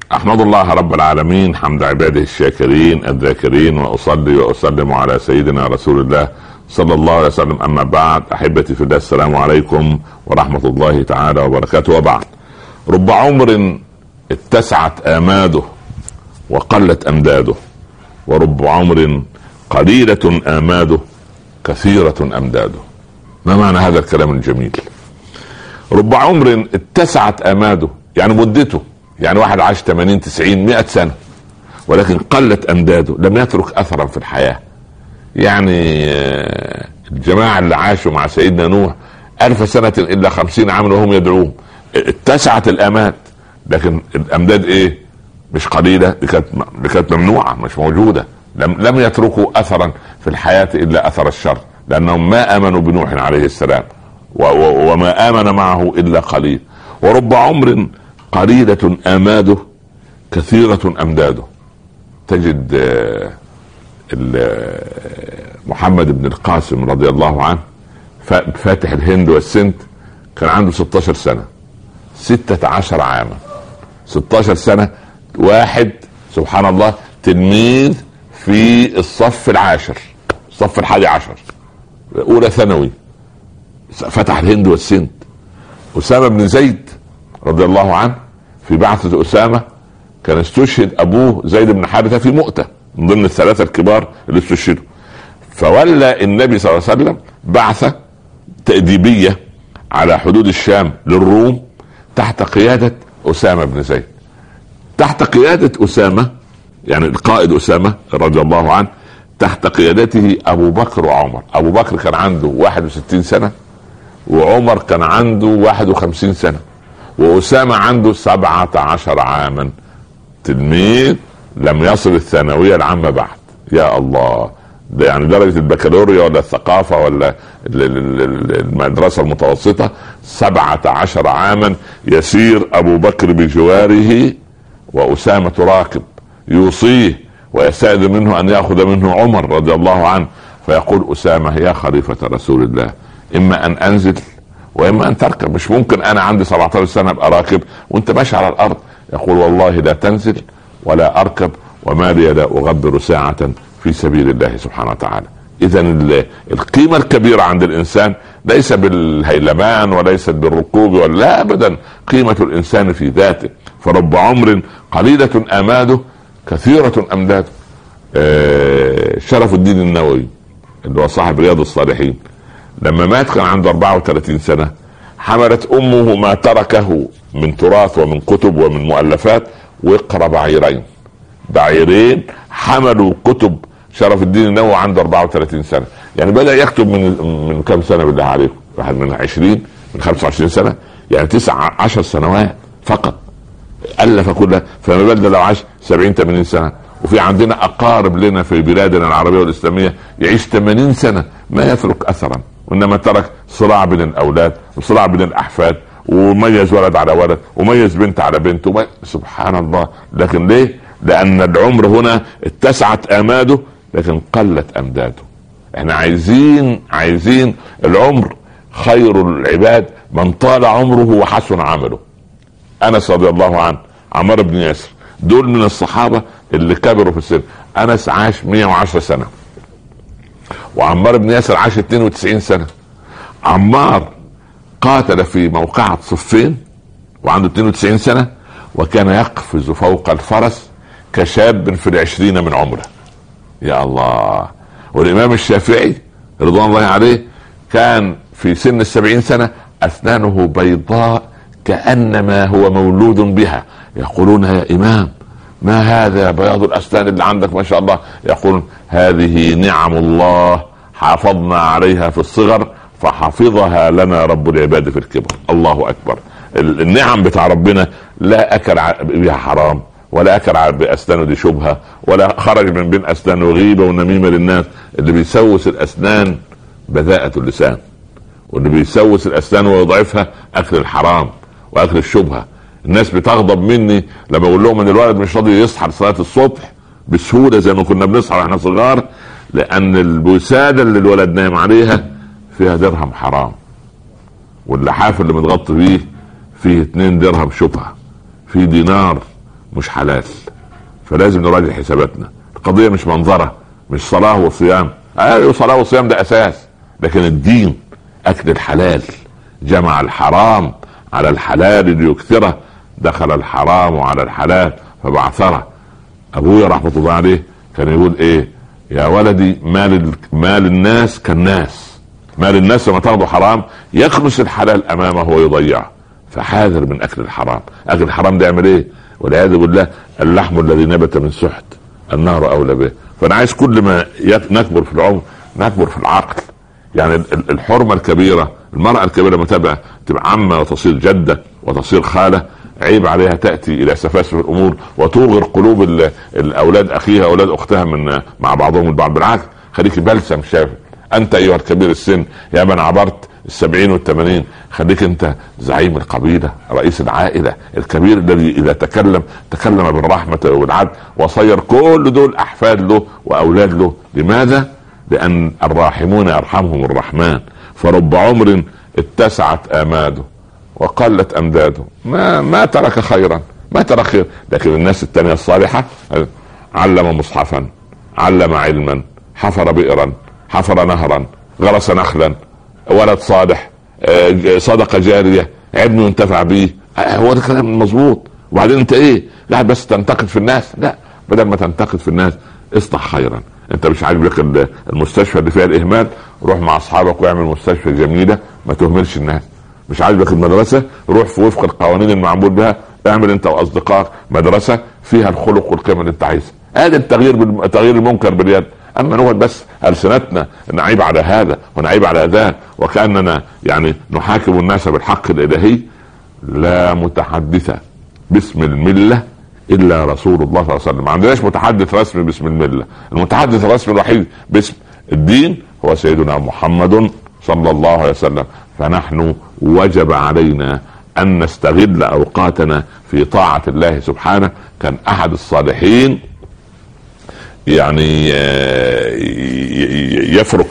أحمد الله رب العالمين حمد عباده الشاكرين الذاكرين، وأصلي وأسلم على سيدنا رسول الله صلى الله عليه وسلم. أما بعد، أحبتي في الله، السلام عليكم ورحمة الله تعالى وبركاته. وبعد، رب عمر اتسعت آماده وقلت أمداده، ورب عمر قليلة آماده كثيرة أمداده. ما معنى هذا الكلام الجميل؟ رب عمر اتسعت آماده، يعني مدته، يعني واحد عاش 80 90 100 سنة، ولكن قلت أمداده، لم يترك أثرا في الحياة. يعني الجماعة اللي عاشوا مع سيدنا نوح 1000 سنة إلا 50 عاما وهم يدعوهم، اتسعت الآماد، لكن الأمداد إيه؟ مش قليلة، دي كانت ممنوعة، مش موجودة. لم يتركوا أثرا في الحياة إلا أثر الشر، لأنهم ما آمنوا بنوح عليه السلام، وما آمن معه إلا قليل. ورب عمر قليلة آماده كثيرة أمداده. تجد محمد بن القاسم رضي الله عنه فاتح الهند والسند، كان عنده 16 سنة، 16 عاما، 16 سنة. واحد سبحان الله تلميذ في الصف العاشر، الصف 11، أولى ثانوي، فتح الهند والسند. أسامة بن زيد رضي الله عنه في بعثة أسامة كان استشهد أبوه زيد بن حارثة في مؤتة، من ضمن الثلاثة الكبار اللي استشهدوا. فولى النبي صلى الله عليه وسلم بعثة تأديبية على حدود الشام للروم تحت قيادة أسامة بن زيد. تحت قيادة أسامة، يعني القائد أسامة رضي الله عنه، تحت قيادته أبو بكر وعمر. أبو بكر كان عنده 61 سنة، وعمر كان عنده 51 سنة، وأسامة عنده 17 عاما، تلميذ لم يصل الثانوية العامة بعد. يا الله، ده يعني درجة البكالوريا ولا الثقافة ولا المدرسة المتوسطة. 17 عاما يسير أبو بكر بجواره، وأسامة راكب يوصيه ويستأذن منه أن يأخذ منه عمر رضي الله عنه، فيقول أسامة: يا خليفة رسول الله، إما أن أنزل وإما أن تركب، مش ممكن أنا عندي 17 سنة أبقى راكب وأنت ماشي على الأرض. يقول: والله لا تنزل ولا أركب، وما لي لا أغبر ساعة في سبيل الله سبحانه وتعالى. إذا القيمة الكبيرة عند الإنسان ليس بالهيلمان وليست بالركوب، ولا أبدا، قيمة الإنسان في ذاته. فرب عمر قليلة آماده كثيرة أمداده. شرف الدين النووي اللي هو صاحب رياض الصالحين، لما مات كان عنده 34 سنة. حملت أمه ما تركه من تراث ومن كتب ومن مؤلفات، ويقرأ بعيرين حملوا كتب شرف الدين النووي عنده 34 سنة. يعني بدأ يكتب من كم سنة بالله عليكم؟ واحد من 20 من 25 سنة، يعني 19 سنوات فقط ألف كلها. فما بالك لو عاش 70 80 سنة. وفي عندنا أقارب لنا في بلادنا العربية والإسلامية يعيش 80 سنة ما يترك أثرا، وإنما ترك صراع بين الأولاد وصراع بين الأحفاد، وميز ولد على ولد وميز بنت على بنت سبحان الله. لكن ليه؟ لأن العمر هنا اتسعت آماده لكن قلت أمداده. احنا عايزين العمر. خير العباد من طال عمره وحسن عمله. أنس رضي الله عنه، عمار بن ياسر، دول من الصحابة اللي كبروا في السن. أنس عاش 110 سنة، وعمار بن ياسر عاش 92 سنة. عمار قاتل في موقعة صفين وعنده 92 سنة، وكان يقفز فوق الفرس كشاب في 20 من عمره. يا الله. والإمام الشافعي رضوان الله عليه كان في سن 70 سنة أسنانه بيضاء كأنما هو مولود بها. يقولون: يا إمام، ما هذا بياض الأسنان اللي عندك ما شاء الله؟ يقولون: هذه نعم الله حافظنا عليها في الصغر فحفظها لنا رب العباد في الكبر. الله أكبر. النعم بتاع ربنا لا أكل بها حرام، ولا أكل بأسنانه دي شبهة، ولا خرج من بين أسنانه غيبة ونميمة للناس. اللي بيسوس الأسنان بذاءة اللسان، واللي بيسوس الأسنان ويضعفها أكل الحرام وأكل الشبهة. الناس بتغضب مني لما اقول لهم ان الولد مش راضي يصحى لصلاه الصبح بسهوله زي ما كنا بنصحى واحنا صغار، لان الوساده اللي الولد نايم عليها فيها درهم حرام، واللحاف اللي متغطي بيه فيه 2 درهم شبهه، فيه دينار مش حلال، فلازم نراجع حساباتنا. القضية مش منظرة، مش صلاة وصيام. صلاة وصيام ده اساس، لكن الدين اكل الحلال، جمع الحرام على الحلال ليكثره، دخل الحرام على الحلال فبعثره. ابويا رحمة الله عليه كان يقول ايه؟ يا ولدي مال الناس كالناس، مال الناس لما تاخده حرام يخلص الحلال امامه ويضيعه، فحاذر من اكل الحرام. اكل الحرام ده يعمل ايه؟ والعياذ بالله اللحم الذي نبت من سحت النار اولى به. فانا عايز كل ما نكبر في العمر نكبر في العقل. يعني الحرمه الكبيره، المراه الكبيره لما تبقى عمه وتصير جده وتصير خاله، عيب عليها تاتي الى سفاسف الامور وتوغر قلوب الاولاد اخيها اولاد اختها مع بعضهم البعض. بالعكس خليك بلسم شافي. انت ايها الكبير السن يا من عبرت 70 و80، خليك انت زعيم القبيله، رئيس العائله الكبير الذي اذا تكلم بالرحمه والعدل، وصير كل دول احفاد له واولاد له. لماذا؟ لان الراحمون يرحمهم الرحمن. فرب عمر اتسعت اماده وقلت امداده، ما ترك خيرا، ما ترك خير. لكن الناس التانية الصالحة علم مصحفا، علم علما، حفر بئرا، حفر نهرا، غرس نخلا، ولد صالح، صدقة جارية، علم ينتفع به. هو ده كلام مظبوط. وبعدين انت ايه قاعد بس تنتقد في الناس؟ لا، بدل ما تنتقد في الناس اصلح خيرا. انت مش عاجب لك المستشفى اللي فيها الاهمال، روح مع اصحابك واعمل مستشفى جميلة ما تهملش الناس. مش عاجبك المدرسة، روح في وفق القوانين المعمول بها، اعمل انت واصدقائك مدرسة فيها الخلق والقيم اللي انت عايزها. هذا تغيير المنكر باليد. اما نقعد بس السنتنا نعيب على هذا ونعيب على ذاك وكاننا يعني نحاكم الناس بالحق الالهي. لا متحدث باسم المله الا رسول الله صلى الله عليه وسلم. ما عندناش متحدث رسمي باسم المله. المتحدث الرسمي الوحيد باسم الدين هو سيدنا محمد صلى الله عليه وسلم. فنحن وجب علينا ان نستغل اوقاتنا في طاعة الله سبحانه. كان احد الصالحين يعني يفرك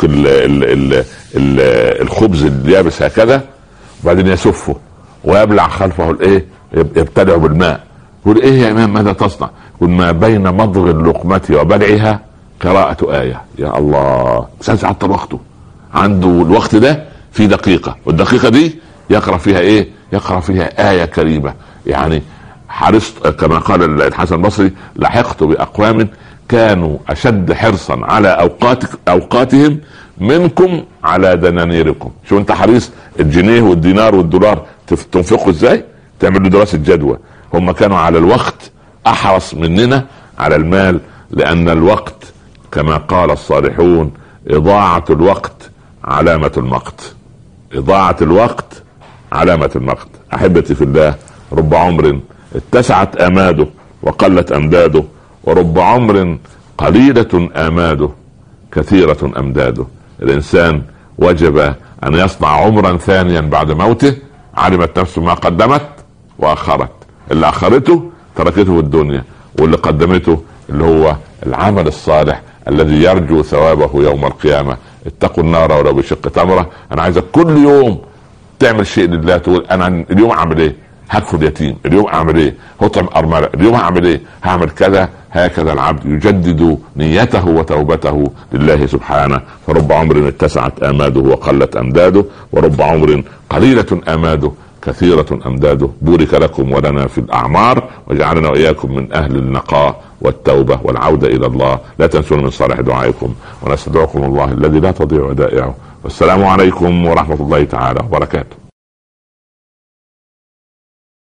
الخبز اليابس هكذا وبعدين يسفه ويبلع خلفه الايه، يبتلع بالماء. يقول ايه يا امام ماذا تصنع؟ يقول ما بين مضغ اللقمة وبلعها قراءة آية. يا الله، ساعة حتى وقته عنده الوقت ده في دقيقة، والدقيقة دي يقرأ فيها ايه؟ يقرأ فيها آية كريمة. يعني حرصت كما قال الحسن البصري لحقت بأقوام كانوا أشد حرصا على أوقاتهم منكم على دنانيركم. شو انت حريص الجنيه والدينار والدولار تنفقه ازاي؟ تعمل له دراسة جدوى. هم كانوا على الوقت أحرص مننا على المال، لأن الوقت كما قال الصالحون إضاعة الوقت علامة المقت. إضاعة الوقت علامة المقت. أحبتي في الله، رب عمر اتسعت آماده وقلت أمداده، ورب عمر قليلة آماده كثيرة أمداده. الإنسان وجب أن يصنع عمرا ثانيا بعد موته علمت نفسه ما قدمت وأخرت. اللي أخرته تركته في الدنيا، واللي قدمته اللي هو العمل الصالح الذي يرجو ثوابه يوم القيامة. اتقوا النار ولو بشق تمرة. أنا عايزك كل يوم تعمل شيء لله، تقول أنا اليوم أعمل إيه؟ هكفل يتيم، اليوم أعمل إيه؟ هطعم أرملة، اليوم أعمل إيه؟ هعمل كذا. هكذا العبد يجدد نيته وتوبته لله سبحانه. فرب عمر اتسعت آماده وقلت أمداده، ورب عمر قليلة آماده كثيرة أمداده. بورك لكم ولنا في الأعمار، وجعلنا وإياكم من أهل النقاء والتوبة والعودة إلى الله. لا تنسون من صالح دعائكم، ونستدعكم الله الذي لا تضيع ودائعه. والسلام عليكم ورحمة الله تعالى وبركاته.